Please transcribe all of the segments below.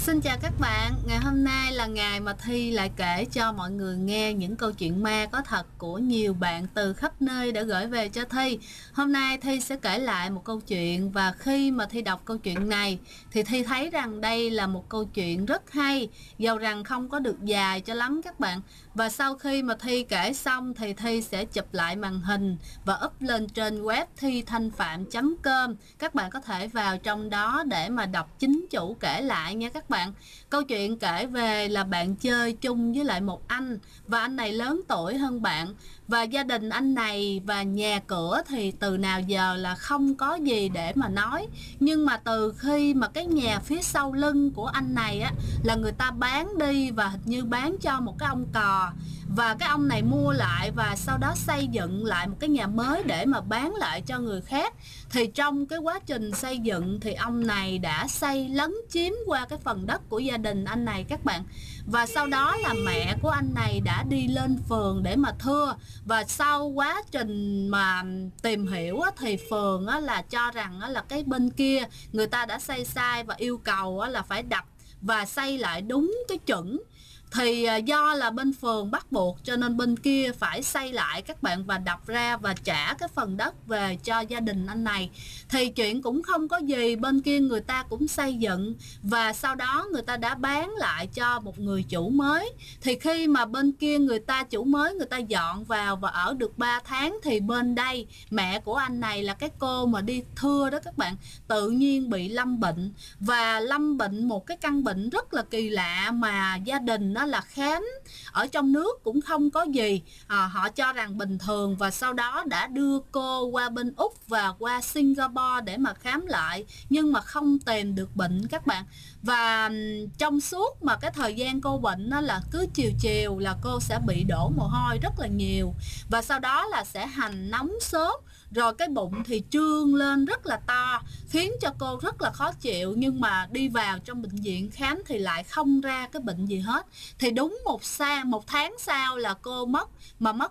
Xin chào các bạn, ngày hôm nay là ngày mà Thi lại kể cho mọi người nghe những câu chuyện ma có thật của nhiều bạn từ khắp nơi đã gửi về cho Thi. Hôm nay Thi sẽ kể lại một câu chuyện, và khi mà Thi đọc câu chuyện này thì Thi thấy rằng đây là một câu chuyện rất hay, dầu rằng không có được dài cho lắm các bạn. Và sau khi mà Thi kể xong thì Thi sẽ chụp lại màn hình và up lên trên web thithanhpham.com. Các bạn có thể vào trong đó để mà đọc chính chủ kể lại nha các bạn. Câu chuyện kể về là bạn chơi chung với lại một anh, và anh này lớn tuổi hơn bạn, và gia đình anh này và nhà cửa thì từ nào giờ là không có gì để mà nói. Nhưng mà từ khi mà cái nhà phía sau lưng của anh này á là người ta bán đi, và hình như bán cho một cái ông cò, và cái ông này mua lại và sau đó xây dựng lại một cái nhà mới để mà bán lại cho người khác. Thì trong cái quá trình xây dựng thì ông này đã xây lấn chiếm qua cái phần đất của gia đình anh này các bạn. Và sau đó là mẹ của anh này đã đi lên phường để mà thưa, và sau quá trình mà tìm hiểu thì phường là cho rằng là cái bên kia người ta đã xây sai và yêu cầu là phải đập và xây lại đúng cái chuẩn. Thì do là bên phường bắt buộc cho nên bên kia phải xây lại các bạn, và đập ra và trả cái phần đất về cho gia đình anh này. Thì chuyện cũng không có gì, bên kia người ta cũng xây dựng và sau đó người ta đã bán lại cho một người chủ mới. Thì khi mà bên kia người ta chủ mới người ta dọn vào và ở được 3 tháng thì bên đây mẹ của anh này là cái cô mà đi thưa đó các bạn, tự nhiên bị lâm bệnh, và lâm bệnh một cái căn bệnh rất là kỳ lạ mà gia đình nó là khám ở trong nước cũng không có gì, họ cho rằng bình thường, và sau đó đã đưa cô qua bên Úc và qua Singapore để mà khám lại nhưng mà không tìm được bệnh các bạn. Và trong suốt mà cái thời gian cô bệnh đó là cứ chiều chiều là cô sẽ bị đổ mồ hôi rất là nhiều, và sau đó là sẽ hành nóng sốt, rồi cái bụng thì trương lên rất là to khiến cho cô rất là khó chịu. Nhưng mà đi vào trong bệnh viện khám thì lại không ra cái bệnh gì hết. Thì đúng một tháng sau là cô mất, mà mất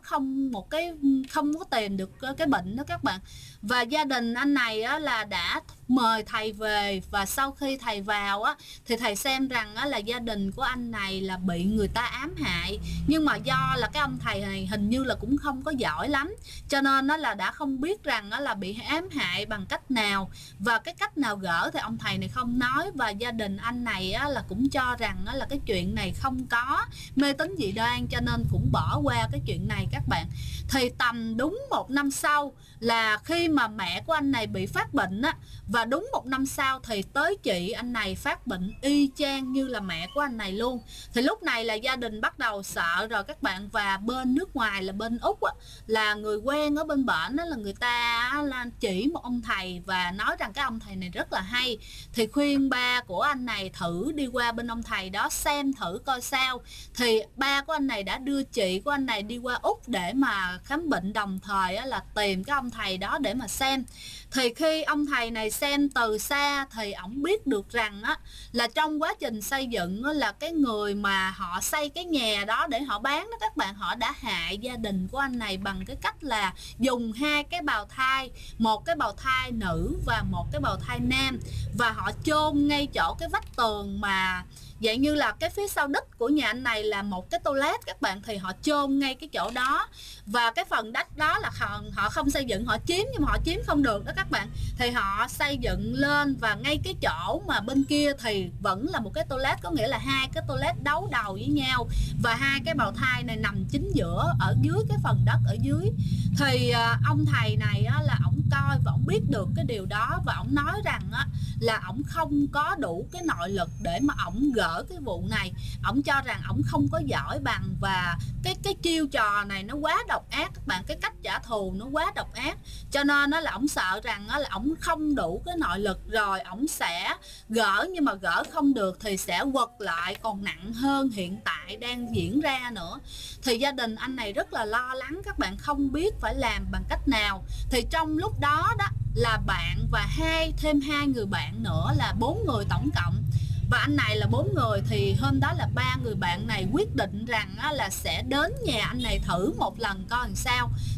không có tìm được cái bệnh đó các bạn. Và gia đình anh này là đã mời thầy về, và sau khi thầy vào thì thầy xem rằng là gia đình của anh này là bị người ta ám hại. Nhưng mà do là cái ông thầy này hình như là cũng không có giỏi lắm, cho nên là đã không biết rằng là bị ám hại bằng cách nào, và cái cách nào gỡ thì ông thầy này không nói. Và gia đình anh này là cũng cho rằng là cái chuyện này không có mê tín dị đoan, cho nên cũng bỏ qua cái chuyện này các bạn. Thì tầm đúng 1 năm sau là khi mà mẹ của anh này bị phát bệnh và đúng 1 năm sau thì tới chị anh này phát bệnh y chang như là mẹ của anh này luôn. Thì lúc này là gia đình bắt đầu sợ rồi các bạn, và bên nước ngoài là bên Úc là người quen ở bên bển là người ta là chỉ một ông thầy và nói rằng cái ông thầy này rất là hay. Thì khuyên ba của anh này thử đi qua bên ông thầy đó xem thử coi sao. Thì ba của anh này đã đưa chị của anh này đi qua Úc để mà khám bệnh, đồng thời là tìm cái ông thầy đó để mà xem. Thì khi ông thầy này xem từ xa thì ổng biết được rằng là trong quá trình xây dựng là cái người mà họ xây cái nhà đó để họ bán đó các bạn, họ đã hại gia đình của anh này bằng cái cách là dùng 2 cái bào thai, một cái bào thai nữ và một cái bào thai nam, và họ chôn ngay chỗ cái vách tường mà dạng như là cái phía sau đất của nhà anh này là một cái toilet các bạn, thì họ chôn ngay cái chỗ đó. Và cái phần đất đó là họ không xây dựng, họ chiếm, nhưng mà họ chiếm không được đó các bạn, thì họ xây dựng lên, và ngay cái chỗ mà bên kia thì vẫn là một cái toilet, có nghĩa là 2 cái toilet đấu đầu với nhau, và 2 cái bào thai này nằm chính giữa ở dưới cái phần đất ở dưới. Thì ông thầy này là ổng coi và ổng biết được cái điều đó, và ổng nói rằng là ổng không có đủ cái nội lực để mà ổng gỡ cái vụ này. Ổng cho rằng ổng không có giỏi bằng, và cái chiêu trò này nó quá độc ác các bạn, cái cách trả thù nó quá độc ác, cho nên là ổng sợ rằng là ổng không đủ cái nội lực, rồi ổng sẽ gỡ, nhưng mà gỡ không được thì sẽ quật lại còn nặng hơn hiện tại đang diễn ra nữa. Thì gia đình anh này rất là lo lắng các bạn, không biết phải làm bằng cách nào. Thì trong lúc đó là bạn và thêm 2 người bạn nữa là 4 người tổng cộng, và anh này là 4 người. Thì hôm đó là 3 người bạn này quyết định rằng là sẽ đến nhà anh này thử một lần coi làm sao.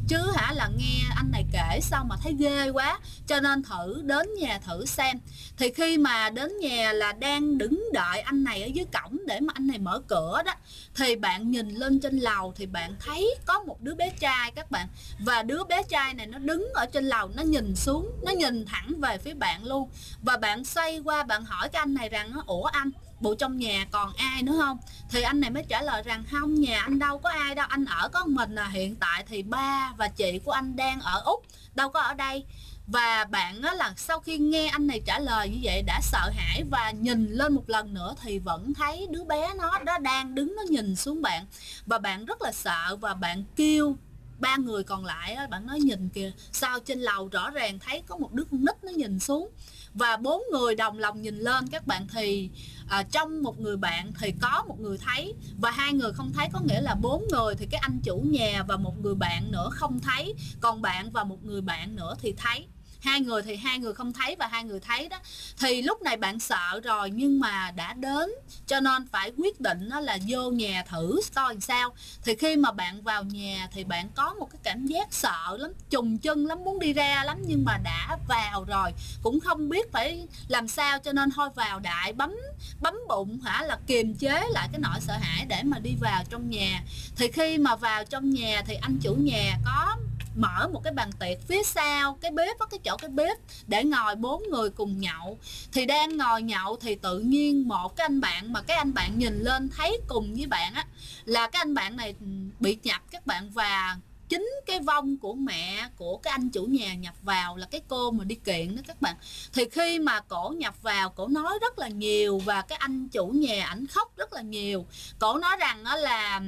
chứ là nghe anh này kể xong mà thấy ghê quá, cho nên thử đến nhà thử xem. Thì khi mà đến nhà là đang đứng đợi anh này ở dưới cổng để mà anh này mở cửa đó, thì bạn nhìn lên trên lầu thì bạn thấy có một đứa bé trai các bạn, và đứa bé trai này nó đứng ở trên lầu, nó nhìn xuống, nó nhìn thẳng về phía bạn luôn. Và bạn xoay qua bạn hỏi cái anh này rằng: ủa anh, bộ trong nhà còn ai nữa không? Thì anh này mới trả lời rằng: không, nhà anh đâu có ai đâu, anh ở có mình à, hiện tại thì ba và chị của anh đang ở Úc, đâu có ở đây. Và bạn đó là sau khi nghe anh này trả lời như vậy đã sợ hãi, và nhìn lên một lần nữa thì vẫn thấy đứa bé nó đang đứng, nó nhìn xuống bạn. Và bạn rất là sợ, và bạn kêu ba người còn lại á, bạn nói: nhìn kìa, sao trên lầu rõ ràng thấy có một đứa con nít nó nhìn xuống. Và 4 người đồng lòng nhìn lên các bạn, thì trong một người bạn thì có một người thấy và 2 người không thấy, có nghĩa là 4 người thì cái anh chủ nhà và một người bạn nữa không thấy, còn bạn và một người bạn nữa thì thấy. 2 người thì 2 người không thấy và 2 người thấy đó. Thì lúc này bạn sợ rồi, nhưng mà đã đến cho nên phải quyết định đó là vô nhà thử coi làm sao. Thì khi mà bạn vào nhà thì bạn có một cái cảm giác sợ lắm, trùng chân lắm, muốn đi ra lắm, nhưng mà đã vào rồi cũng không biết phải làm sao, cho nên thôi vào đại, bấm bụng là kiềm chế lại cái nỗi sợ hãi để mà đi vào trong nhà. Thì khi mà vào trong nhà thì anh chủ nhà có mở một cái bàn tiệc phía sau cái bếp, cái chỗ cái bếp để ngồi 4 người cùng nhậu. Thì đang ngồi nhậu thì tự nhiên một cái anh bạn mà cái anh bạn nhìn lên thấy cùng với bạn á, là cái anh bạn này bị nhập các bạn, và chính cái vong của mẹ của cái anh chủ nhà nhập vào là cái cô mà đi kiện đó các bạn. Thì khi mà cổ nhập vào, cổ nói rất là nhiều, và cái anh chủ nhà ảnh khóc rất là nhiều. Cổ nói rằng đó là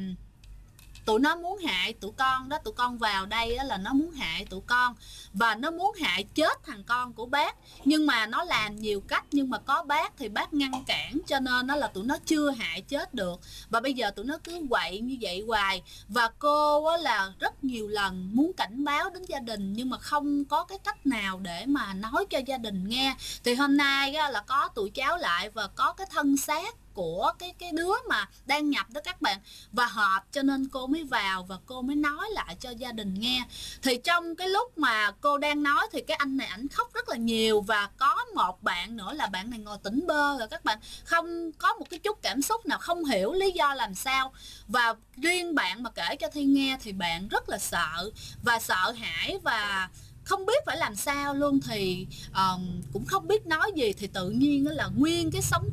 tụi nó muốn hại tụi con đó, tụi con vào đây là nó muốn hại tụi con, và nó muốn hại chết thằng con của bác. Nhưng mà nó làm nhiều cách, nhưng mà có bác thì bác ngăn cản, cho nên nó là tụi nó chưa hại chết được. Và bây giờ tụi nó cứ quậy như vậy hoài. Và cô là rất nhiều lần muốn cảnh báo đến gia đình, nhưng mà không có cái cách nào để mà nói cho gia đình nghe. Thì hôm nay là có tụi cháu lại và có cái thân xác của cái đứa mà đang nhập đó các bạn, và họp, cho nên cô mới vào và cô mới nói lại cho gia đình nghe. Thì trong cái lúc mà cô đang nói thì cái anh này ảnh khóc rất là nhiều, và có một bạn nữa là bạn này ngồi tỉnh bơ rồi các bạn, không có một cái chút cảm xúc nào, không hiểu lý do làm sao. Và riêng bạn mà kể cho Thi nghe thì bạn rất là sợ và sợ hãi và không biết phải làm sao luôn. Thì cũng không biết nói gì, thì tự nhiên là nguyên cái sống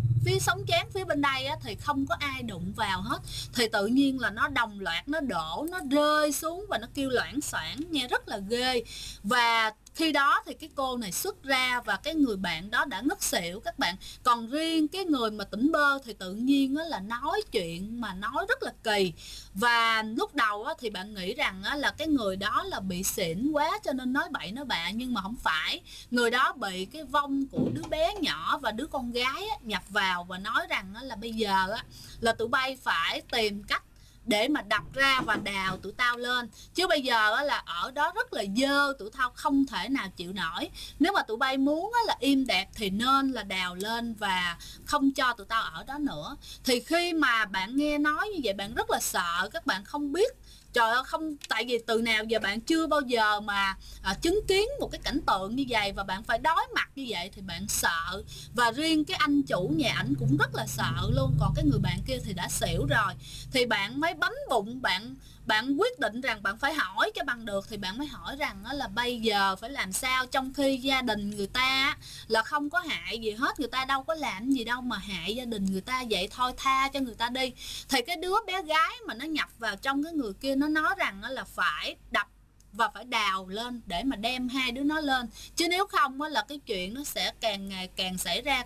chán phía bên đây á, thì không có ai đụng vào hết. Thì tự nhiên là nó đồng loạt nó đổ, nó rơi xuống và nó kêu loảng xoảng, nghe rất là ghê. Và khi đó thì cái cô này xuất ra và cái người bạn đó đã ngất xỉu các bạn. Còn riêng cái người mà tỉnh bơ thì tự nhiên là nói chuyện mà nói rất là kỳ. Và lúc đầu thì bạn nghĩ rằng là cái người đó là bị xỉn quá cho nên nói bậy nói bạ, nhưng mà không phải. Người đó bị cái vong của đứa bé nhỏ và đứa con gái nhập vào và nói rằng là bây giờ là tụi bay phải tìm cách để mà đập ra và đào tụi tao lên, chứ bây giờ là ở đó rất là dơ, tụi tao không thể nào chịu nổi. Nếu mà tụi bay muốn là im đẹp thì nên là đào lên và không cho tụi tao ở đó nữa. Thì khi mà bạn nghe nói như vậy bạn rất là sợ, các bạn không biết, trời ơi, không, tại vì từ nào giờ bạn chưa bao giờ mà chứng kiến một cái cảnh tượng như vậy và bạn phải đối mặt như vậy thì bạn sợ. Và riêng cái anh chủ nhà ảnh cũng rất là sợ luôn, còn cái người bạn kia thì đã xỉu rồi. Thì bạn mới bấm bụng, bạn quyết định rằng bạn phải hỏi cho bằng được. Thì bạn mới hỏi rằng là bây giờ phải làm sao, trong khi gia đình người ta là không có hại gì hết, người ta đâu có làm gì đâu mà hại gia đình người ta, vậy thôi tha cho người ta đi. Thì cái đứa bé gái mà nó nhập vào trong cái người kia nó nói rằng là phải đập và phải đào lên để mà đem hai đứa nó lên, chứ nếu không là cái chuyện nó sẽ càng ngày càng xảy ra,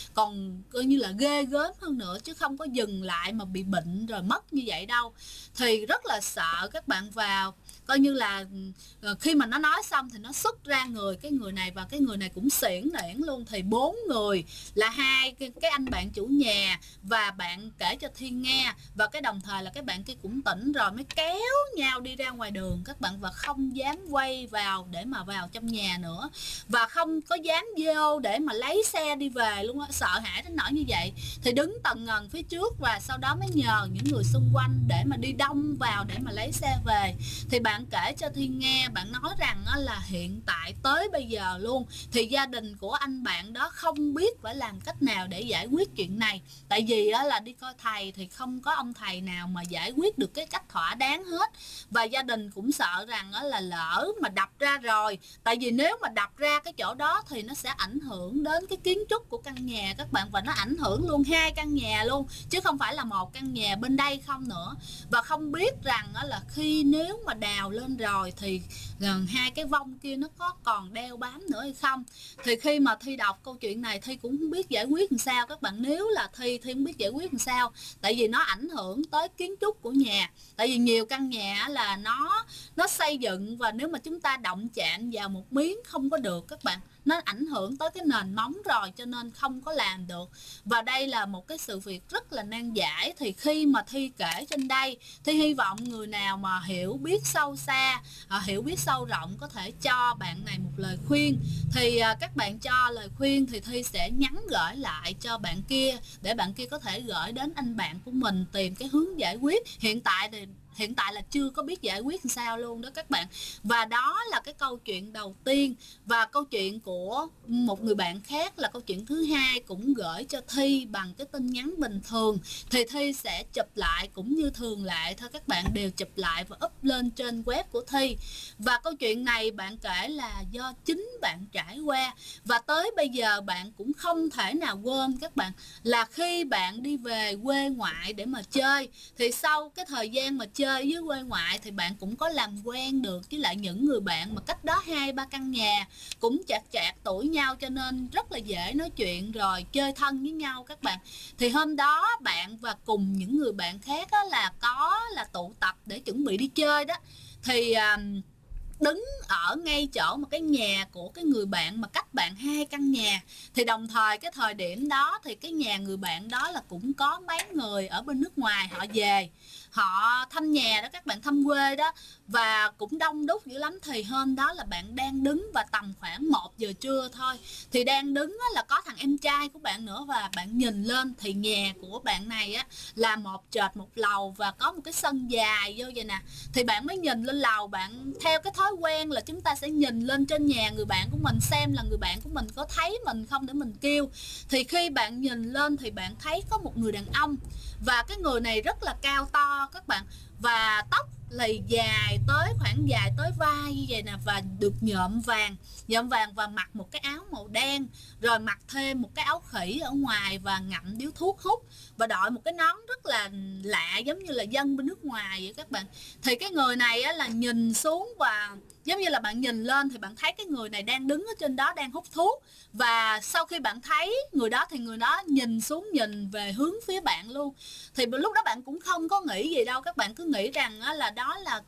còn coi như là ghê gớm hơn nữa, chứ không có dừng lại mà bị bệnh rồi mất như vậy đâu. Thì rất là sợ các bạn. Vào coi như là khi mà nó nói xong thì nó xuất ra cái người này, và cái người này cũng xiển nẻn luôn. Thì 4 người là cái anh bạn chủ nhà và bạn kể cho Thiên nghe, và cái đồng thời là cái bạn kia cũng tỉnh rồi mới kéo nhau đi ra ngoài đường các bạn, và không không dám quay vào để mà vào trong nhà nữa, và không có dám vô để mà lấy xe đi về luôn á, sợ hãi đến nỗi như vậy. Thì đứng tần ngần phía trước và sau đó mới nhờ những người xung quanh để mà đi đông vào để mà lấy xe về. Thì bạn kể cho Thi nghe, bạn nói rằng là hiện tại tới bây giờ luôn thì gia đình của anh bạn đó không biết phải làm cách nào để giải quyết chuyện này. Tại vì là đi coi thầy thì không có ông thầy nào mà giải quyết được cái cách thỏa đáng hết. Và gia đình cũng sợ rằng là lỡ mà đập ra rồi, tại vì nếu mà đập ra cái chỗ đó thì nó sẽ ảnh hưởng đến cái kiến trúc của căn nhà các bạn, và nó ảnh hưởng luôn 2 căn nhà luôn chứ không phải là 1 căn nhà bên đây không nữa. Và không biết rằng là khi nếu mà đào lên rồi thì gần 2 cái vong kia nó có còn đeo bám nữa hay không. Thì khi mà Thi đọc câu chuyện này, Thi cũng không biết giải quyết làm sao các bạn. Nếu là Thi không biết giải quyết làm sao, tại vì nó ảnh hưởng tới kiến trúc của nhà. Tại vì nhiều căn nhà là nó xây dựng, và nếu mà chúng ta động chạm vào một miếng không có được các bạn, nó ảnh hưởng tới cái nền móng rồi, cho nên không có làm được. Và đây là một cái sự việc rất là nan giải. Thì khi mà Thi kể trên đây, Thi hy vọng người nào mà hiểu biết sâu xa, hiểu biết sâu rộng có thể cho bạn này một lời khuyên. Thì các bạn cho lời khuyên thì Thi sẽ nhắn gửi lại cho bạn kia, để bạn kia có thể gửi đến anh bạn của mình tìm cái hướng giải quyết. Hiện tại là chưa có biết giải quyết làm sao luôn đó các bạn. Và đó là cái câu chuyện đầu tiên. Và câu chuyện của một người bạn khác là câu chuyện thứ hai, cũng gửi cho Thi bằng cái tin nhắn bình thường. Thì Thi sẽ chụp lại cũng như thường lệ thôi các bạn, đều chụp lại và up lên trên web của Thi. Và câu chuyện này bạn kể là do chính bạn trải qua, và tới bây giờ bạn cũng không thể nào quên các bạn, là khi bạn đi về quê ngoại để mà chơi, thì sau cái thời gian mà chơi với quê ngoại thì bạn cũng có làm quen được với lại những người bạn mà cách đó 2-3 căn nhà, cũng chạc tuổi nhau, cho nên rất là dễ nói chuyện rồi chơi thân với nhau các bạn. Thì hôm đó bạn và cùng những người bạn khác là tụ tập để chuẩn bị đi chơi đó. Thì đứng ở ngay chỗ một cái nhà của cái người bạn mà cách bạn 2 căn nhà. Thì đồng thời cái thời điểm đó thì cái nhà người bạn đó là cũng có mấy người ở bên nước ngoài họ về, họ thăm nhà đó các bạn, thăm quê đó, và cũng đông đúc dữ lắm. Thì hôm đó là bạn đang đứng và tầm khoảng 1 giờ trưa thôi, thì đang đứng là có thằng em trai của bạn nữa, và bạn nhìn lên thì nhà của bạn này là một trệt một lầu và có một cái sân dài vô vậy nè. Thì bạn mới nhìn lên lầu, bạn theo cái thói quen là chúng ta sẽ nhìn lên trên nhà người bạn của mình xem là người bạn của mình có thấy mình không để mình kêu. Thì khi bạn nhìn lên thì bạn thấy có một người đàn ông, và cái người này rất là cao to các bạn, và tóc lì dài tới vai như vậy nè, và được nhuộm vàng và mặc một cái áo màu đen, rồi mặc thêm một cái áo khỉ ở ngoài và ngậm điếu thuốc hút, và đội một cái nón rất là lạ giống như là dân bên nước ngoài vậy các bạn. Thì cái người này là nhìn xuống, và giống như là bạn nhìn lên thì bạn thấy cái người này đang đứng ở trên đó đang hút thuốc, và sau khi bạn thấy người đó thì người đó nhìn xuống, nhìn về hướng phía bạn luôn. Thì lúc đó bạn cũng không có nghĩ gì đâu, các bạn cứ nghĩ rằng là đó là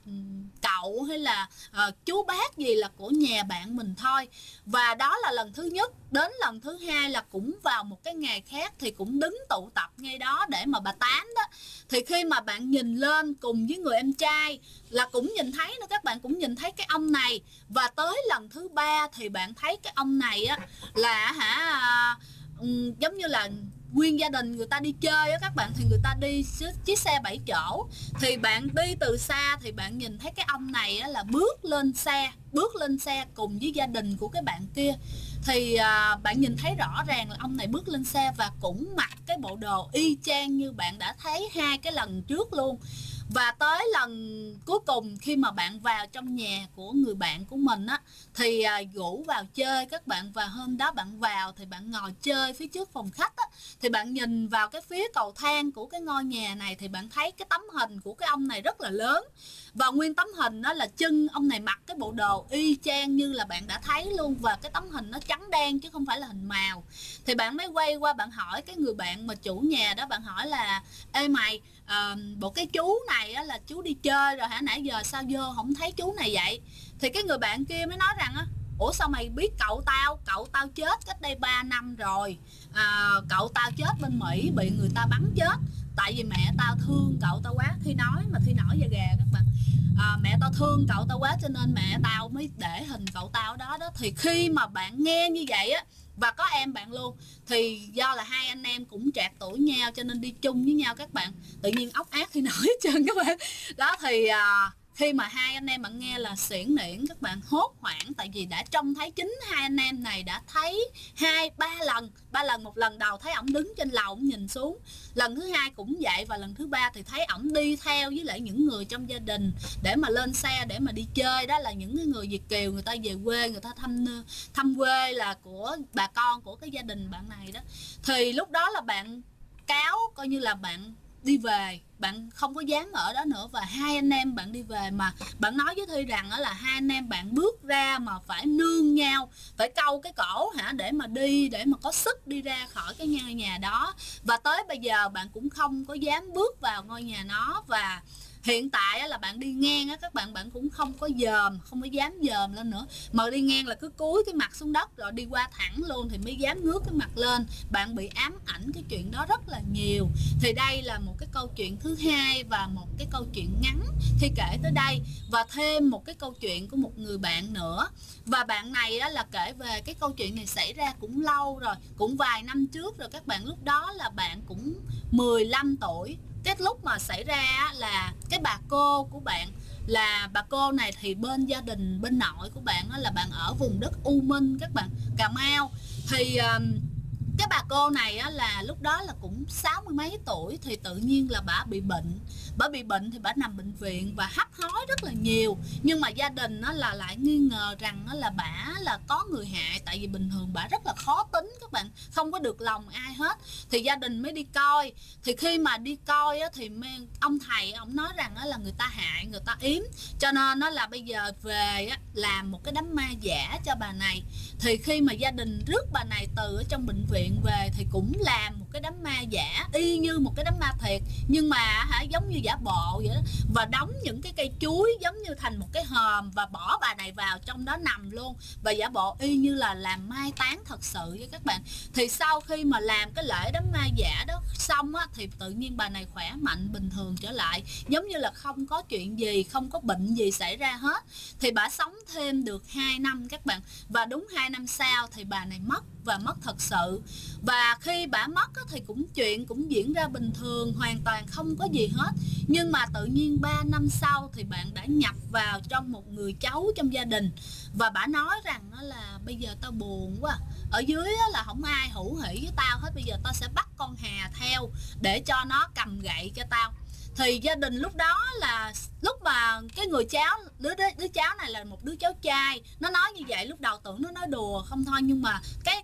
cậu hay là chú bác gì là của nhà bạn mình thôi. Và đó là lần thứ nhất. Đến lần thứ hai là cũng vào một cái ngày khác, thì cũng đứng tụ tập ngay đó để mà bà tám đó. Thì khi mà bạn nhìn lên cùng với người em trai là cũng nhìn thấy nữa, các bạn cũng nhìn thấy cái ông này. Và tới lần thứ 3 thì bạn thấy cái ông này là giống như là nguyên gia đình người ta đi chơi á các bạn, thì người ta đi chiếc xe 7 chỗ. Thì bạn đi từ xa thì bạn nhìn thấy cái ông này là bước lên xe cùng với gia đình của cái bạn kia. Thì bạn nhìn thấy rõ ràng là ông này bước lên xe và cũng mặc cái bộ đồ y chang như bạn đã thấy 2 cái lần trước luôn. Và tới lần cuối cùng khi mà bạn vào trong nhà của người bạn của mình thì rủ vào chơi các bạn. Và hôm đó bạn vào thì bạn ngồi chơi phía trước phòng khách thì bạn nhìn vào cái phía cầu thang của cái ngôi nhà này, thì bạn thấy cái tấm hình của cái ông này rất là lớn. Và nguyên tấm hình đó là chân ông này mặc cái bộ đồ y chang như là bạn đã thấy luôn, và cái tấm hình nó trắng đen chứ không phải là hình màu. Thì bạn mới quay qua bạn hỏi cái người bạn mà chủ nhà đó, bạn hỏi là: ê mày, bộ cái chú này là chú đi chơi rồi hả, nãy giờ sao vô không thấy chú này vậy? Thì cái người bạn kia mới nói rằng ủa sao mày biết cậu tao chết cách đây 3 năm rồi. Cậu tao chết bên Mỹ bị người ta bắn chết, tại vì mẹ tao thương cậu tao quá. Thi nói mà Thi nổi da gà các bạn. mẹ tao thương cậu tao quá cho nên mẹ tao mới để hình cậu tao đó đó. Thì khi mà bạn nghe như vậy á, và có em bạn luôn, thì do là hai anh em cũng trạc tuổi nhau cho nên đi chung với nhau các bạn, tự nhiên ốc ác thì nổi hết trơn các bạn. Đó thì khi mà hai anh em bạn nghe là xuyển niễn, các bạn hốt hoảng, tại vì đã trông thấy chính hai anh em này đã thấy ba lần. Một lần đầu thấy ổng đứng trên lầu ổng nhìn xuống, lần thứ hai cũng vậy, và lần thứ ba thì thấy ổng đi theo với lại những người trong gia đình để mà lên xe để mà đi chơi. Đó là những cái người Việt kiều, người ta về quê, người ta thăm quê là của bà con của cái gia đình bạn này đó. Thì lúc đó là bạn cáo coi như là bạn đi về, bạn không có dám ở đó nữa, và hai anh em bạn đi về. Mà bạn nói với Thi rằng là hai anh em bạn bước ra mà phải nương nhau, phải câu cái cổ để mà đi, để mà có sức đi ra khỏi cái ngôi nhà đó. Và tới bây giờ bạn cũng không có dám bước vào ngôi nhà nó. Và hiện tại là bạn đi ngang á các bạn cũng không có dám dòm lên nữa, mà đi ngang là cứ cúi cái mặt xuống đất rồi đi qua thẳng luôn thì mới dám ngước cái mặt lên. Bạn bị ám ảnh cái chuyện đó rất là nhiều. Thì đây là một cái câu chuyện thứ hai và một cái câu chuyện ngắn Thi kể tới đây, và thêm một cái câu chuyện của một người bạn nữa. Và bạn này á, là kể về cái câu chuyện này xảy ra cũng lâu rồi, cũng vài năm trước rồi các bạn. Lúc đó là bạn cũng 15 tuổi. Cái lúc mà xảy ra là cái bà cô của bạn, là bà cô này thì bên gia đình bên nội của bạn là bạn ở vùng đất U Minh các bạn, Cà Mau. Thì cái bà cô này á, là lúc đó là cũng 60 mấy tuổi, thì tự nhiên là bà bị bệnh. Thì bà nằm bệnh viện và hấp hối rất là nhiều. Nhưng mà gia đình á, là lại nghi ngờ rằng á, là bà là có người hại, tại vì bình thường bà rất là khó tính các bạn, không có được lòng ai hết. Thì gia đình mới đi coi. Thì khi mà đi coi á, thì ông thầy ông nói rằng á, là người ta hại, người ta yếm, cho nên á, là bây giờ về á, làm một cái đám ma giả cho bà này. Thì khi mà gia đình rước bà này từ ở trong bệnh viện về thì cũng làm một cái đám ma giả y như một cái đám ma thiệt, nhưng mà giống như giả bộ vậy đó. Và đóng những cái cây chuối giống như thành một cái hòm và bỏ bà này vào trong đó nằm luôn, và giả bộ y như là làm mai táng thật sự với các bạn. Thì sau khi mà làm cái lễ đám ma giả đó xong á, thì tự nhiên bà này khỏe mạnh bình thường trở lại, giống như là không có chuyện gì, không có bệnh gì xảy ra hết. Thì bà sống thêm được 2 năm các bạn, và đúng 2 năm sau thì bà này mất, và mất thật sự. Và khi bà mất á, thì chuyện cũng diễn ra bình thường, hoàn toàn không có gì hết. Nhưng mà tự nhiên 3 năm sau thì bạn đã nhập vào trong một người cháu trong gia đình, và bà nói rằng là bây giờ tao buồn quá, ở dưới là không ai hữu hỉ với tao hết, bây giờ tao sẽ bắt con Hà theo để cho nó cầm gậy cho tao. Thì gia đình lúc đó là lúc mà cái người cháu, đứa cháu này là một đứa cháu trai, nó nói như vậy lúc đầu tưởng nó nói đùa không thôi, nhưng mà cái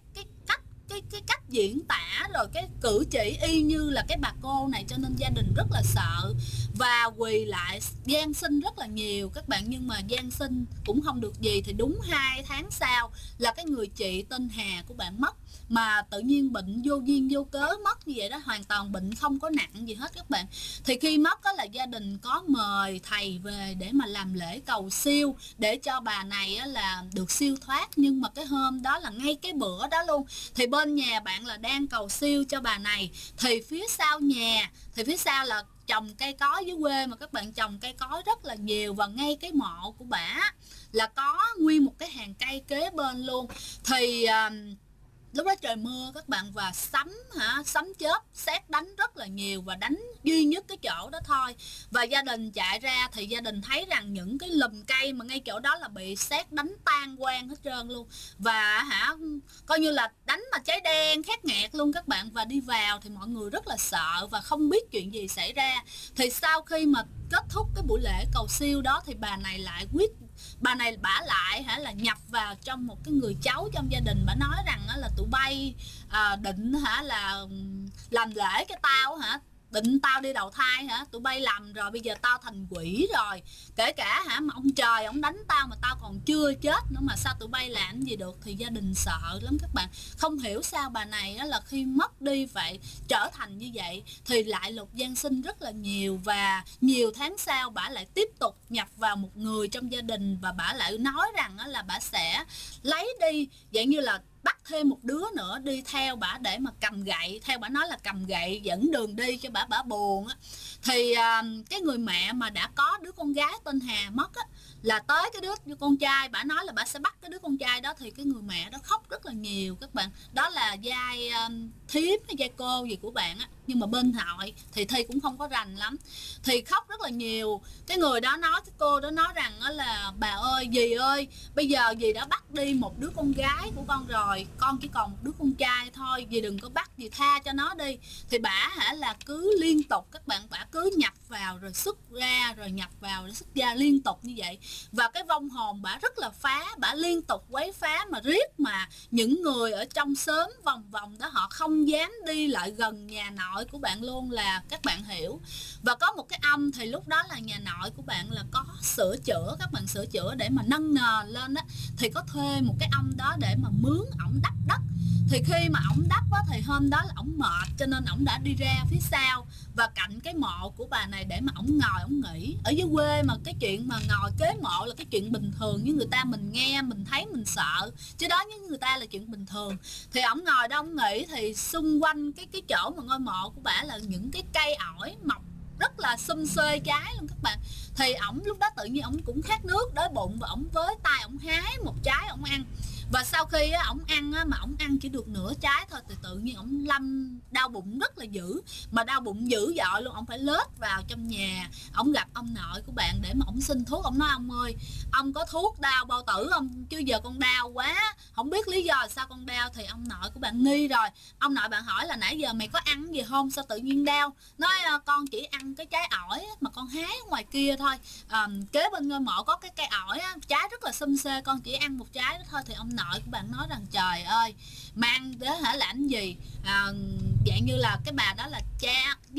cách diễn tả rồi cái cử chỉ y như là cái bà cô này, cho nên gia đình rất là sợ và quỳ lại van xin rất là nhiều các bạn. Nhưng mà van xin cũng không được gì. Thì đúng 2 tháng sau là cái người chị tên Hà của bạn mất, mà tự nhiên bệnh vô duyên vô cớ mất như vậy đó, hoàn toàn bệnh không có nặng gì hết các bạn. Thì khi mất đó là gia đình có mời thầy về để mà làm lễ cầu siêu để cho bà này là được siêu thoát. Nhưng mà cái hôm đó là ngay cái bữa đó luôn, thì bên nhà bạn là đang cầu siêu cho bà này, thì phía sau nhà, thì phía sau là trồng cây cối dưới quê mà các bạn, trồng cây cối rất là nhiều, và ngay cái mộ của bả là có nguyên một cái hàng cây kế bên luôn. Thì lúc đó trời mưa các bạn, và sấm chớp sét đánh rất là nhiều, và đánh duy nhất cái chỗ đó thôi. Và gia đình chạy ra thì gia đình thấy rằng những cái lùm cây mà ngay chỗ đó là bị sét đánh tan quang hết trơn luôn, và coi như là đánh mà cháy đen khét nghẹt luôn các bạn. Và đi vào thì mọi người rất là sợ và không biết chuyện gì xảy ra. Thì sau khi mà kết thúc cái buổi lễ cầu siêu đó thì bà này bả lại là nhập vào trong một cái người cháu trong gia đình. Bả nói rằng là tụi bay định là làm lễ cái tao định tao đi đầu thai tụi bay làm rồi, bây giờ tao thành quỷ rồi, kể cả mà ông trời ông đánh tao mà tao còn chưa chết nữa, mà sao tụi bay làm gì được. Thì gia đình sợ lắm các bạn, không hiểu sao bà này là khi mất đi phải trở thành như vậy. Thì lại lục gian sinh rất là nhiều, và nhiều tháng sau bả lại tiếp tục nhập vào một người trong gia đình, và bả lại nói rằng là bả sẽ lấy đi, dạng như là bắt thêm một đứa nữa đi theo bả để mà cầm gậy, theo bả nói là cầm gậy dẫn đường đi cho bả buồn á. Thì cái người mẹ mà đã có đứa con gái tên Hà mất á, là tới cái đứa con trai, bả nói là bả sẽ bắt cái đứa con trai đó, thì cái người mẹ đó khóc rất là nhiều các bạn. Đó là vai thím hay vai cô gì của bạn á, nhưng mà bên nội thì Thi cũng không có rành lắm, thì khóc rất là nhiều. Cái người đó nói, cái cô đó nói rằng đó là bà ơi, dì ơi, bây giờ dì đã bắt đi một đứa con gái của con rồi, con chỉ còn một đứa con trai thôi, dì đừng có bắt, dì tha cho nó đi. Thì bả là cứ liên tục các bạn, bả cứ nhập vào rồi xuất ra, rồi nhập vào rồi xuất ra liên tục như vậy. Và cái vong hồn bả rất là phá, bả liên tục quấy phá mà riết mà những người ở trong xóm vòng vòng đó họ không dám đi lại gần nhà nội của bạn luôn, là các bạn hiểu. Và có một cái ông thì lúc đó là nhà nội của bạn là có sửa chữa, các bạn sửa chữa để mà nâng nền lên á, thì có thuê một cái ông đó để mà mướn ổng đắp đất. Thì khi mà ổng đắp á, thì hôm đó là ổng mệt cho nên ổng đã đi ra phía sau và cạnh cái mộ của bà này để mà ổng ngồi ổng nghỉ. Ở dưới quê mà cái chuyện mà ngồi kế mộ là cái chuyện bình thường, với người ta mình nghe mình thấy mình sợ, chứ đó với người ta là chuyện bình thường. Thì ổng ngồi đó ổng nghỉ, thì xung quanh cái chỗ mà ngôi mộ của bả là những cái cây ổi mọc rất là xum xuê trái luôn các bạn. Thì ổng lúc đó tự nhiên ổng cũng khát nước đói bụng, và ổng với tay ổng hái một trái ổng ăn. Và sau khi ổng ăn mà ổng ăn chỉ được nửa trái thôi thì tự nhiên ổng lâm đau bụng rất là dữ, mà đau bụng dữ dội luôn. Ổng phải lết vào trong nhà, ổng gặp ông nội của bạn để mà ổng xin thuốc. Ổng nói ông ơi, ông có thuốc đau bao tử không, chứ giờ con đau quá, không biết lý do sao con đau. Thì ông nội của bạn nghi rồi. Ông nội bạn hỏi là nãy giờ mày có ăn gì không, sao tự nhiên đau. Nói con chỉ ăn cái trái ổi mà con hái ở ngoài kia thôi, kế bên ngôi mộ có cái cây ổi trái rất là xum xê, con chỉ ăn một trái đó thôi. Thì ông nội của bạn nói rằng trời ơi, mang đến làm gì, dạng như là cái bà đó là cha gì,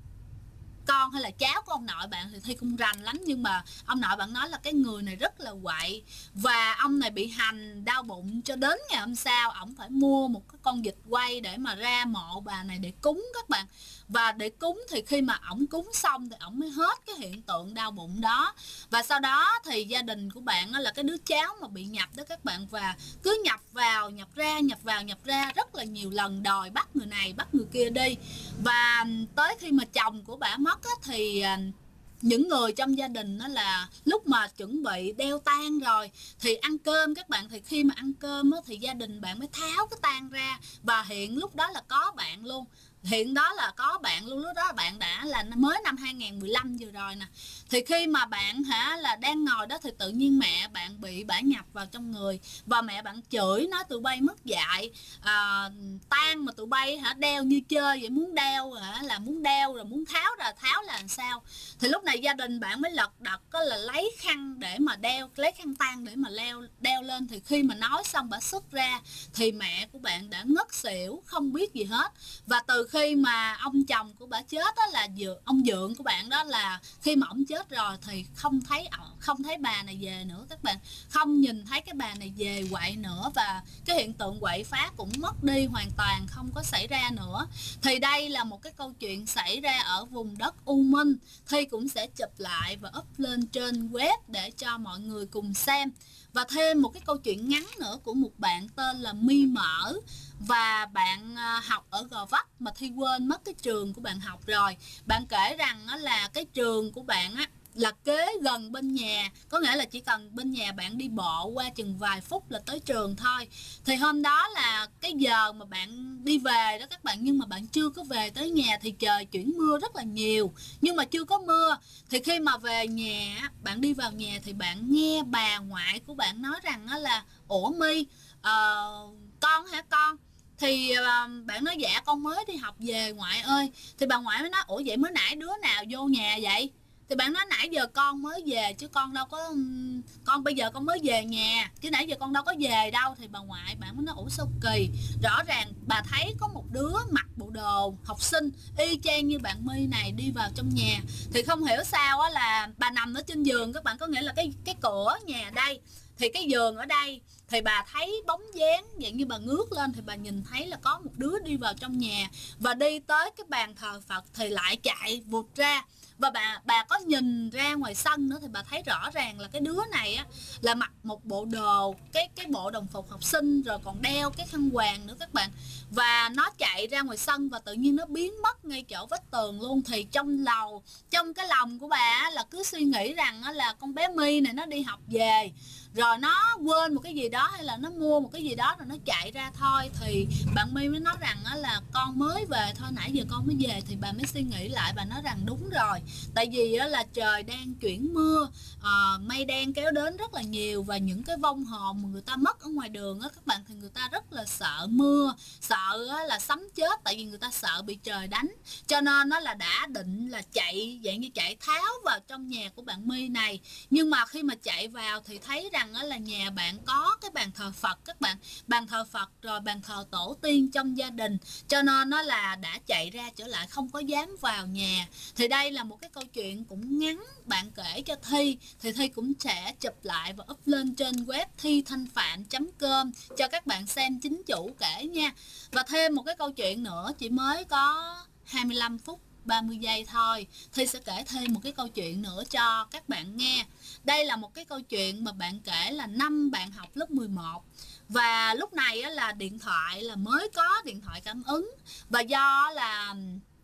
con hay là cháu của ông nội bạn thì Thi cũng rành lắm, nhưng mà ông nội bạn nói là cái người này rất là quậy, và ông này bị hành đau bụng cho đến ngày hôm sau ổng phải mua một cái con vịt quay để mà ra mộ bà này để cúng các bạn. Và để cúng thì khi mà ổng cúng xong thì ổng mới hết cái hiện tượng đau bụng đó. Và sau đó thì gia đình của bạn là cái đứa cháu mà bị nhập đó các bạn, và cứ nhập vào nhập ra, nhập vào nhập ra rất là nhiều lần, đòi bắt người này bắt người kia đi. Và tới khi mà chồng của bà mất thì những người trong gia đình đó là lúc mà chuẩn bị đeo tang rồi thì ăn cơm các bạn. Thì khi mà ăn cơm thì gia đình bạn mới tháo cái tang ra, và hiện lúc đó là có bạn luôn, hiện đó là có bạn luôn. Lúc đó bạn đã là mới năm 2015 vừa rồi nè. Thì khi mà bạn là đang ngồi đó thì tự nhiên mẹ bạn bị bả nhập vào trong người, và mẹ bạn chửi nói tụi bay mất dạy, tang mà tụi bay đeo như chơi vậy, muốn đeo là muốn đeo rồi muốn tháo ra, tháo là làm sao. Thì lúc này gia đình bạn mới lật đật là lấy khăn để mà đeo, lấy khăn tang để mà đeo lên. Thì khi mà nói xong bả xuất ra thì mẹ của bạn đã ngất xỉu không biết gì hết. Và từ khi mà ông chồng của bả chết đó, là ông dượng của bạn đó, là khi mà ông chết rồi thì không thấy bà này về nữa các bạn, không nhìn thấy cái bà này về quậy nữa, và cái hiện tượng quậy phá cũng mất đi hoàn toàn, không có xảy ra nữa. Thì đây là một cái câu chuyện xảy ra ở vùng đất U Minh. Thi cũng sẽ chụp lại và up lên trên web để cho mọi người cùng xem. Và thêm một cái câu chuyện ngắn nữa của một bạn tên là My Mở, và bạn học ở Gò Vấp mà Thi quên mất cái trường của bạn học rồi. Bạn kể rằng là cái trường của bạn là kế gần bên nhà, có nghĩa là chỉ cần bên nhà bạn đi bộ qua chừng vài phút là tới trường thôi. Thì hôm đó là cái giờ mà bạn đi về đó các bạn, nhưng mà bạn chưa có về tới nhà thì trời chuyển mưa rất là nhiều, nhưng mà chưa có mưa. Thì khi mà về nhà, bạn đi vào nhà thì bạn nghe bà ngoại của bạn nói rằng là ủa My, con hả con? Thì bạn nói dạ con mới đi học về ngoại ơi. Thì bà ngoại mới nói ủa vậy mới nãy đứa nào vô nhà vậy? Thì bạn nói nãy giờ con mới về chứ con đâu có, con bây giờ con mới về nhà chứ nãy giờ con đâu có về đâu. Thì bà ngoại bạn mới nói ủa sao kỳ, rõ ràng bà thấy có một đứa mặc bộ đồ học sinh y chang như bạn My này đi vào trong nhà. Thì không hiểu sao là bà nằm ở trên giường các bạn, có nghĩa là cái cửa nhà đây thì cái giường ở đây, thì bà thấy bóng dáng dạng như bà ngước lên thì bà nhìn thấy là có một đứa đi vào trong nhà, và đi tới cái bàn thờ Phật thì lại chạy vụt ra. Và bà có nhìn ra ngoài sân nữa thì bà thấy rõ ràng là cái đứa này á là mặc một bộ đồ, cái bộ đồng phục học sinh, rồi còn đeo cái khăn quàng nữa các bạn. Và nó chạy ra ngoài sân và tự nhiên nó biến mất ngay chỗ vách tường luôn. Thì trong cái lòng của bà á, là cứ suy nghĩ rằng á, là con bé My này nó đi học về rồi nó quên một cái gì đó, hay là nó mua một cái gì đó rồi nó chạy ra thôi. Thì bạn My mới nói rằng á, là con mới về thôi, nãy giờ con mới về. Thì bà mới suy nghĩ lại, bà nói rằng đúng rồi, tại vì á, là trời đang chuyển mưa, mây đen kéo đến rất là nhiều, và những cái vong hồn mà người ta mất ở ngoài đường á các bạn, thì người ta rất là sợ mưa, sợ á, là sấm chết, tại vì người ta sợ bị trời đánh. Cho nên nó là đã định là chạy, dạng như chạy tháo vào trong nhà của bạn My này. Nhưng mà khi mà chạy vào thì thấy rằng á, là nhà bạn có cái bàn thờ Phật các bạn, bàn thờ Phật rồi bàn thờ tổ tiên trong gia đình, cho nên nó là đã chạy ra trở lại, không có dám vào nhà. Thì đây là một cái câu chuyện cũng ngắn bạn kể cho Thi, thì Thi cũng sẽ chụp lại và up lên trên web thithanhpham.com cho các bạn xem chính chủ kể nha. Và thêm một cái câu chuyện nữa, chỉ mới có 25 phút 30 giây thôi, Thi sẽ kể thêm một cái câu chuyện nữa cho các bạn nghe. Đây là một cái câu chuyện mà bạn kể là năm bạn học lớp 11. Và lúc này á, là điện thoại là mới có điện thoại cảm ứng. Và do là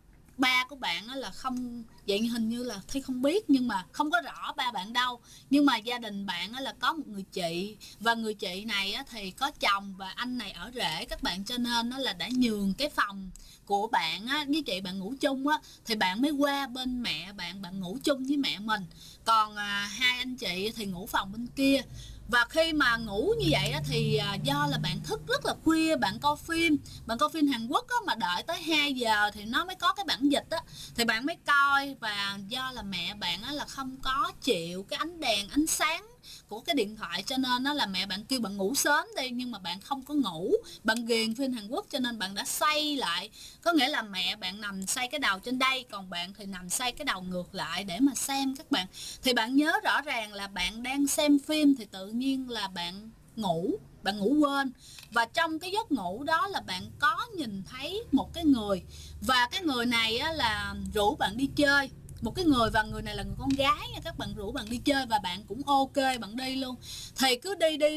ba của bạn á, là không, vậy hình như là Thi không biết, nhưng mà không có rõ ba bạn đâu. Nhưng mà gia đình bạn á, là có một người chị, và người chị này á, thì có chồng và anh này ở rể các bạn, cho nên nó là đã nhường cái phòng của bạn á, với chị bạn ngủ chung á, thì bạn mới qua bên mẹ bạn ngủ chung với mẹ mình. Còn hai anh chị thì ngủ phòng bên kia. Và khi mà ngủ như vậy á, thì do là bạn thức rất là khuya, bạn coi phim Hàn Quốc á, mà đợi tới 2 giờ thì nó mới có cái bản dịch á, thì bạn mới coi. Và do là mẹ bạn á, là không có chịu cái ánh đèn ánh sáng của cái điện thoại, cho nên nó là mẹ bạn kêu bạn ngủ sớm đi, nhưng mà bạn không có ngủ, bạn ghiền phim Hàn Quốc, cho nên bạn đã xoay lại, có nghĩa là mẹ bạn nằm xoay cái đầu trên đây, còn bạn thì nằm xoay cái đầu ngược lại để mà xem các bạn. Thì bạn nhớ rõ ràng là bạn đang xem phim thì tự nhiên là bạn ngủ quên. Và trong cái giấc ngủ đó là bạn có nhìn thấy một cái người, và cái người này á, là rủ bạn đi chơi, một cái người, và người này là người con gái nha các bạn, rủ bạn đi chơi và bạn cũng ok, bạn đi luôn. Thì cứ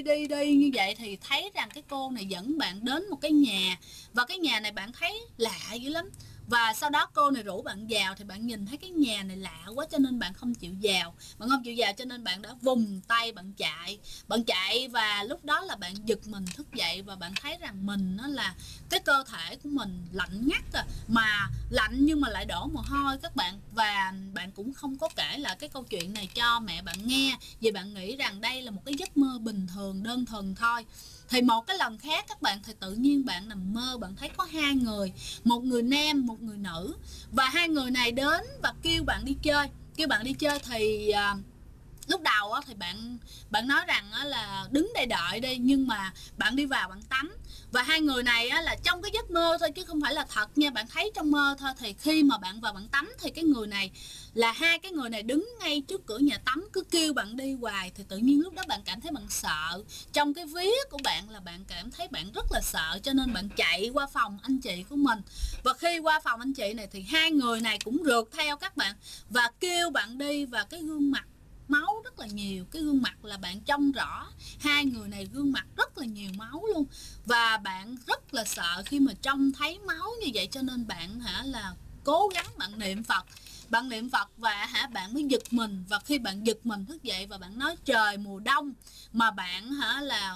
đi như vậy thì thấy rằng cái cô này dẫn bạn đến một cái nhà, và cái nhà này bạn thấy lạ dữ lắm. Và sau đó cô này rủ bạn vào thì bạn nhìn thấy cái nhà này lạ quá, cho nên bạn không chịu vào, cho nên bạn đã vùng tay bạn chạy. Và lúc đó là bạn giật mình thức dậy, và bạn thấy rằng mình nó là cái cơ thể của mình lạnh ngắt mà lạnh nhưng mà lại đổ mồ hôi các bạn. Và bạn cũng không có kể lại cái câu chuyện này cho mẹ bạn nghe, vì bạn nghĩ rằng đây là một cái giấc mơ bình thường đơn thuần thôi. Thì một cái lần khác các bạn, thì tự nhiên bạn nằm mơ, bạn thấy có hai người, một người nam, một người nữ. Và hai người này đến và kêu bạn đi chơi. Thì lúc đầu á, thì bạn nói rằng á, là đứng đây đợi đi, nhưng mà bạn đi vào bạn tắm. Và hai người này á, là trong cái giấc mơ thôi chứ không phải là thật nha, bạn thấy trong mơ thôi. Thì khi mà bạn vào bạn tắm thì cái người này là hai cái người này đứng ngay trước cửa nhà tắm, cứ kêu bạn đi hoài. Thì tự nhiên lúc đó bạn cảm thấy bạn sợ, trong cái vía của bạn là bạn cảm thấy bạn rất là sợ, cho nên bạn chạy qua phòng anh chị của mình. Và khi qua phòng anh chị này thì hai người này cũng rượt theo các bạn và kêu bạn đi. Và cái gương mặt máu rất là nhiều, cái gương mặt là bạn trông rõ hai người này gương mặt rất là nhiều máu luôn. Và bạn rất là sợ khi mà trông thấy máu như vậy, cho nên bạn là cố gắng bạn niệm Phật và bạn mới giật mình. Và khi bạn giật mình thức dậy và bạn nói trời mùa đông mà bạn là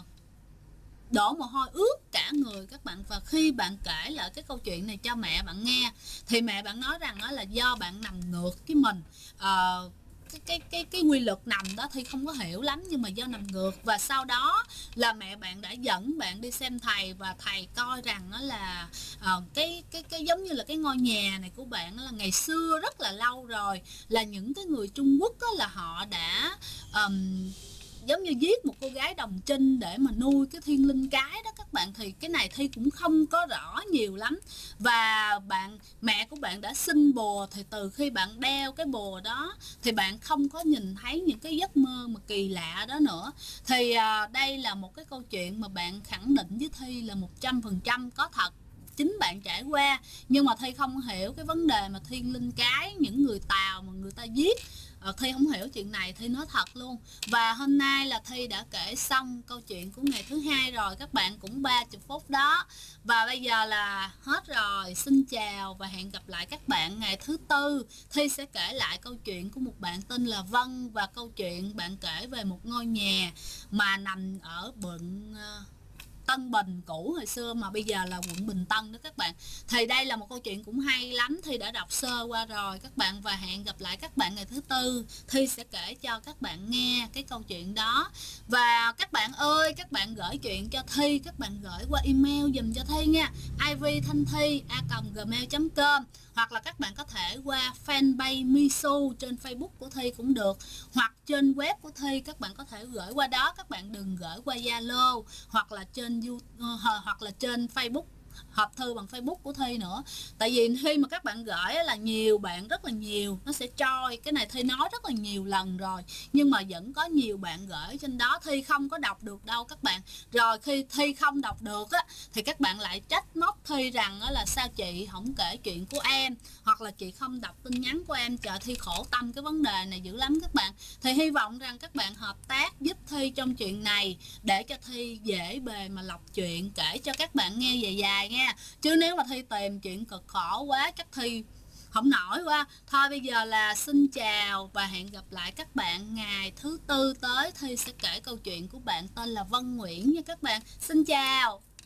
đổ mồ hôi ướt cả người các bạn. Và khi bạn kể lại cái câu chuyện này cho mẹ bạn nghe thì mẹ bạn nói rằng đó là do bạn nằm ngược với mình. Cái quy luật nằm đó thì không có hiểu lắm, nhưng mà do nằm ngược. Và sau đó là mẹ bạn đã dẫn bạn đi xem thầy, và thầy coi rằng đó là cái giống như là cái ngôi nhà này của bạn là ngày xưa rất là lâu rồi, là những cái người Trung Quốc đó, là họ đã giống như giết một cô gái đồng trinh để mà nuôi cái thiên linh cái đó các bạn. Thì cái này Thi cũng không có rõ nhiều lắm. Và mẹ của bạn đã xin bùa, thì từ khi bạn đeo cái bùa đó thì bạn không có nhìn thấy những cái giấc mơ mà kỳ lạ đó nữa. Thì đây là một cái câu chuyện mà bạn khẳng định với Thi là 100% có thật, chính bạn trải qua. Nhưng mà Thi không hiểu cái vấn đề mà thiên linh cái, những người Tàu mà người ta giết. Thi không hiểu chuyện này, Thi nói thật luôn. Và hôm nay là Thi đã kể xong câu chuyện của ngày thứ hai rồi, các bạn cũng 30 phút đó. Và bây giờ là hết rồi. Xin chào và hẹn gặp lại các bạn ngày thứ tư. Thi sẽ kể lại câu chuyện của một bạn tên là Vân, và câu chuyện bạn kể về một ngôi nhà mà nằm ở quận Tân Bình cũ hồi xưa mà bây giờ là quận Bình Tân đó các bạn. Thì đây là một câu chuyện cũng hay lắm, Thi đã đọc sơ qua rồi các bạn. Và hẹn gặp lại các bạn ngày thứ tư, Thi sẽ kể cho các bạn nghe cái câu chuyện đó. Và các bạn ơi, các bạn gửi chuyện cho Thi, các bạn gửi qua email dùm cho Thi nha, ivthanhthi@gmail.com, hoặc là các bạn có thể qua fanpage Misu trên Facebook của Thi cũng được, hoặc trên web của Thi các bạn có thể gửi qua đó. Các bạn đừng gửi qua Zalo hoặc là trên hoặc là trên Facebook, hộp thư bằng Facebook của Thi nữa. Tại vì khi mà các bạn gửi là nhiều bạn, rất là nhiều, nó sẽ trôi. Cái này Thi nói rất là nhiều lần rồi, nhưng mà vẫn có nhiều bạn gửi trên đó Thi không có đọc được đâu các bạn. Rồi khi Thi không đọc được á, thì các bạn lại trách móc Thi rằng là sao chị không kể chuyện của em, hoặc là chị không đọc tin nhắn của em. Trời, Thi khổ tâm cái vấn đề này dữ lắm các bạn. Thì hy vọng rằng các bạn hợp tác giúp Thi trong chuyện này, để cho Thi dễ bề mà lọc chuyện kể cho các bạn nghe dài dài nha. Chứ nếu mà Thi tìm chuyện cực khổ quá chắc Thi không nổi quá. Thôi bây giờ là xin chào và hẹn gặp lại các bạn ngày thứ tư tới. Thi sẽ kể câu chuyện của bạn tên là Vân Nguyễn nha các bạn. Xin chào.